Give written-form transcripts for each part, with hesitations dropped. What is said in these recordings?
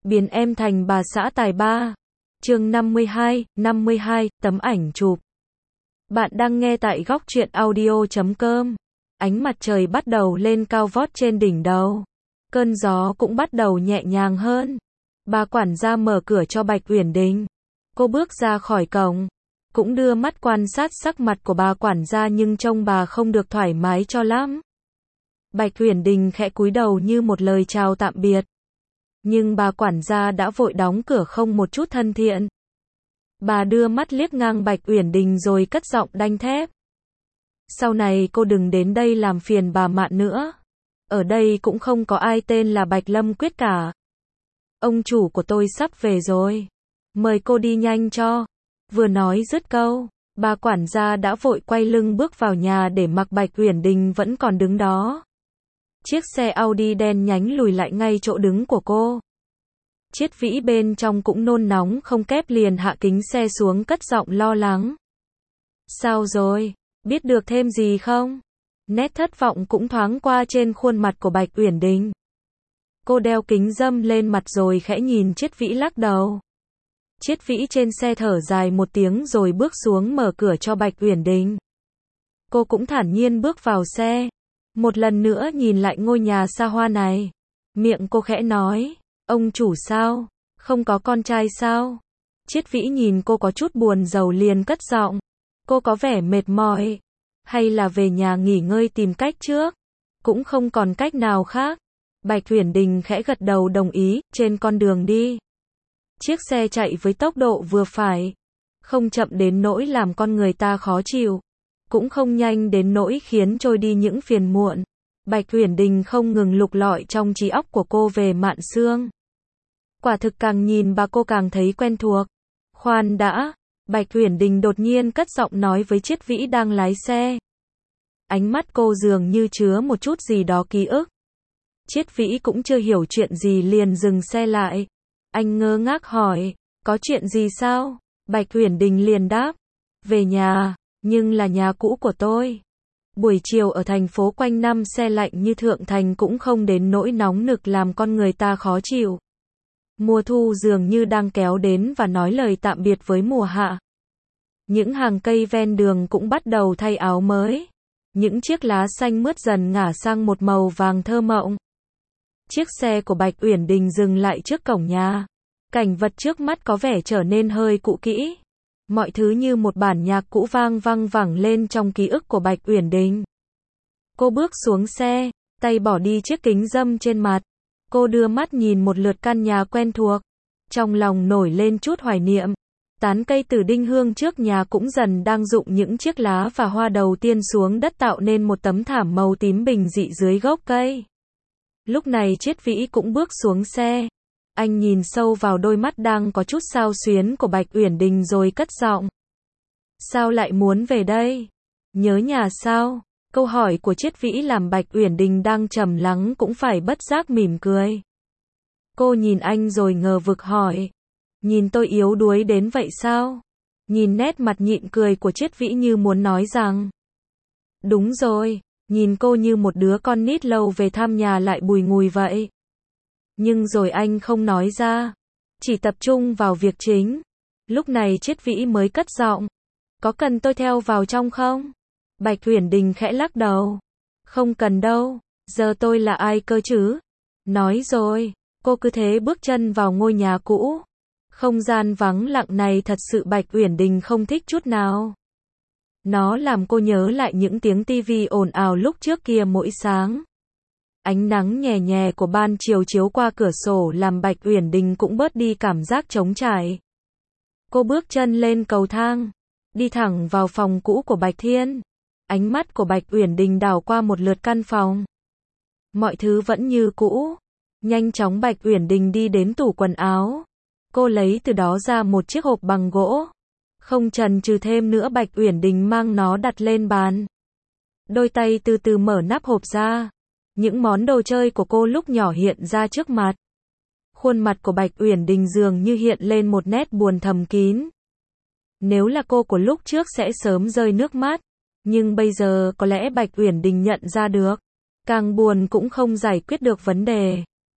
biến em thành bà xã tài ba. Chương 52, tấm ảnh chụp. Bạn đang nghe tại góc truyện audio.com. Ánh mặt trời bắt đầu lên cao vót trên đỉnh đầu. Cơn gió cũng bắt đầu nhẹ nhàng hơn. Bà quản gia mở cửa cho Bạch Uyển Đình. Cô bước ra khỏi cổng, cũng đưa mắt quan sát sắc mặt của bà quản gia nhưng trông bà không được thoải mái cho lắm. Bạch Uyển Đình khẽ cúi đầu như một lời chào tạm biệt. Nhưng bà quản gia đã vội đóng cửa không một chút thân thiện. Bà đưa mắt liếc ngang Bạch Uyển Đình rồi cất giọng đanh thép. Sau này cô đừng đến đây làm phiền bà Mạn nữa. Ở đây cũng không có ai tên là Bạch Lâm Quyết cả. Ông chủ của tôi sắp về rồi. Mời cô đi nhanh cho. Vừa nói dứt câu, bà quản gia đã vội quay lưng bước vào nhà để mặc Bạch Uyển Đình vẫn còn đứng đó. Chiếc xe Audi đen nhánh lùi lại ngay chỗ đứng của cô. Triết Vĩ bên trong cũng nôn nóng không kép liền hạ kính xe xuống cất giọng lo lắng. Sao rồi? Biết được thêm gì không? Nét thất vọng cũng thoáng qua trên khuôn mặt của Bạch Uyển Đình. Cô đeo kính râm lên mặt rồi khẽ nhìn Triết Vĩ lắc đầu. Triết Vĩ trên xe thở dài một tiếng rồi bước xuống mở cửa cho Bạch Uyển Đình. Cô cũng thản nhiên bước vào xe. Một lần nữa nhìn lại ngôi nhà xa hoa này. Miệng cô khẽ nói, ông chủ sao? Không có con trai sao? Triết Vĩ nhìn cô có chút buồn rầu liền cất giọng. Cô có vẻ mệt mỏi. Hay là về nhà nghỉ ngơi tìm cách trước? Cũng không còn cách nào khác. Bạch Uyển Đình khẽ gật đầu đồng ý, trên con đường đi. Chiếc xe chạy với tốc độ vừa phải. Không chậm đến nỗi làm con người ta khó chịu. Cũng không nhanh đến nỗi khiến trôi đi những phiền muộn. Bạch Uyển Đình không ngừng lục lọi trong trí óc của cô về Mạn Sương. Quả thực càng nhìn bà cô càng thấy quen thuộc. Khoan đã, Bạch Uyển Đình đột nhiên cất giọng nói với Triết Vĩ đang lái xe. Ánh mắt cô dường như chứa một chút gì đó ký ức. Triết Vĩ cũng chưa hiểu chuyện gì liền dừng xe lại. Anh ngơ ngác hỏi, có chuyện gì sao? Bạch Uyển Đình liền đáp, về nhà, nhưng là nhà cũ của tôi. Buổi chiều ở thành phố quanh năm se lạnh như Thượng Thành cũng không đến nỗi nóng nực làm con người ta khó chịu. Mùa thu dường như đang kéo đến và nói lời tạm biệt với mùa hạ. Những hàng cây ven đường cũng bắt đầu thay áo mới. Những chiếc lá xanh mướt dần ngả sang một màu vàng thơ mộng. Chiếc xe của Bạch Uyển Đình dừng lại trước cổng nhà. Cảnh vật trước mắt có vẻ trở nên hơi cũ kỹ. Mọi thứ như một bản nhạc cũ vang vẳng lên trong ký ức của Bạch Uyển Đình. Cô bước xuống xe, tay bỏ đi chiếc kính râm trên mặt. Cô đưa mắt nhìn một lượt căn nhà quen thuộc. Trong lòng nổi lên chút hoài niệm. Tán cây tử đinh hương trước nhà cũng dần đang rụng những chiếc lá và hoa đầu tiên xuống đất tạo nên một tấm thảm màu tím bình dị dưới gốc cây. Lúc này Triết Vĩ cũng bước xuống xe. Anh nhìn sâu vào đôi mắt đang có chút xao xuyến của Bạch Uyển Đình rồi cất giọng. Sao lại muốn về đây? Nhớ nhà sao? Câu hỏi của Triết Vĩ làm Bạch Uyển Đình đang trầm lắng cũng phải bất giác mỉm cười. Cô nhìn anh rồi ngờ vực hỏi. Nhìn tôi yếu đuối đến vậy sao? Nhìn nét mặt nhịn cười của Triết Vĩ như muốn nói rằng. Đúng rồi, nhìn cô như một đứa con nít lâu về thăm nhà lại bùi ngùi vậy. Nhưng rồi anh không nói ra. Chỉ tập trung vào việc chính. Lúc này Triết Vĩ mới cất giọng. Có cần tôi theo vào trong không? Bạch Uyển Đình khẽ lắc đầu. Không cần đâu, giờ tôi là ai cơ chứ? Nói rồi, cô cứ thế bước chân vào ngôi nhà cũ. Không gian vắng lặng này thật sự Bạch Uyển Đình không thích chút nào. Nó làm cô nhớ lại những tiếng tivi ồn ào lúc trước kia mỗi sáng. Ánh nắng nhè nhẹ của ban chiều chiếu qua cửa sổ làm Bạch Uyển Đình cũng bớt đi cảm giác trống trải. Cô bước chân lên cầu thang, đi thẳng vào phòng cũ của Bạch Thiên. Ánh mắt của Bạch Uyển Đình đảo qua một lượt căn phòng. Mọi thứ vẫn như cũ. Nhanh chóng Bạch Uyển Đình đi đến tủ quần áo. Cô lấy từ đó ra một chiếc hộp bằng gỗ. Không chần chừ thêm nữa Bạch Uyển Đình mang nó đặt lên bàn. Đôi tay từ từ mở nắp hộp ra. Những món đồ chơi của cô lúc nhỏ hiện ra trước mặt. Khuôn mặt của Bạch Uyển Đình dường như hiện lên một nét buồn thầm kín. Nếu là cô của lúc trước sẽ sớm rơi nước mắt. Nhưng bây giờ có lẽ Bạch Uyển Đình nhận ra được. Càng buồn cũng không giải quyết được vấn đề.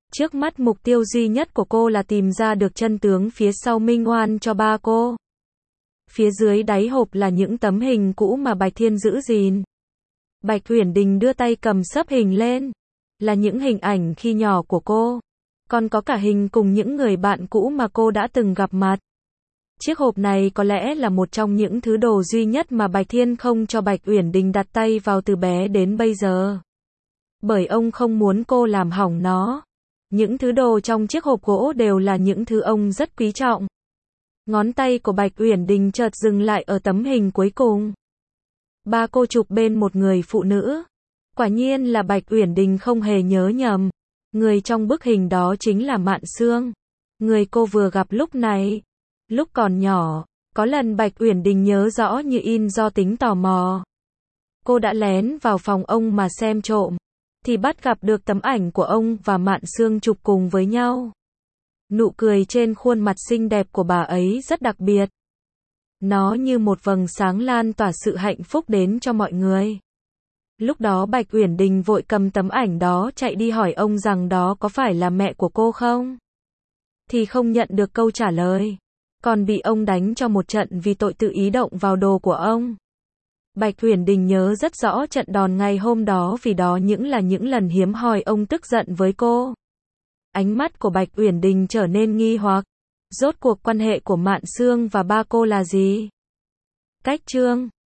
Trước mắt mục tiêu duy nhất của cô là tìm ra được chân tướng phía sau Minh Oan cho ba cô. Phía dưới đáy hộp là những tấm hình cũ mà Bạch Thiên giữ gìn. Bạch Uyển Đình đưa tay cầm xấp hình lên. Là những hình ảnh khi nhỏ của cô. Còn có cả hình cùng những người bạn cũ mà cô đã từng gặp mặt. Chiếc hộp này có lẽ là một trong những thứ đồ duy nhất mà Bạch Thiên không cho Bạch Uyển Đình đặt tay vào từ bé đến bây giờ. Bởi ông không muốn cô làm hỏng nó. Những thứ đồ trong chiếc hộp gỗ đều là những thứ ông rất quý trọng. Ngón tay của Bạch Uyển Đình chợt dừng lại ở tấm hình cuối cùng. Ba cô chụp bên một người phụ nữ. Quả nhiên là Bạch Uyển Đình không hề nhớ nhầm. Người trong bức hình đó chính là Mạn Sương. Người cô vừa gặp lúc này. Lúc còn nhỏ, có lần Bạch Uyển Đình nhớ rõ như in do tính tò mò. Cô đã lén vào phòng ông mà xem trộm. Thì bắt gặp được tấm ảnh của ông và Mạn Sương chụp cùng với nhau. Nụ cười trên khuôn mặt xinh đẹp của bà ấy rất đặc biệt. Nó như một vầng sáng lan tỏa sự hạnh phúc đến cho mọi người. Lúc đó Bạch Uyển Đình vội cầm tấm ảnh đó chạy đi hỏi ông rằng đó có phải là mẹ của cô không? Thì không nhận được câu trả lời. Còn bị ông đánh cho một trận vì tội tự ý động vào đồ của ông. Bạch Uyển Đình nhớ rất rõ trận đòn ngày hôm đó vì đó là những lần hiếm hoi ông tức giận với cô. Ánh mắt của Bạch Uyển Đình trở nên nghi hoặc. Rốt cuộc quan hệ của Mạn Sương và ba cô là gì? Cách chương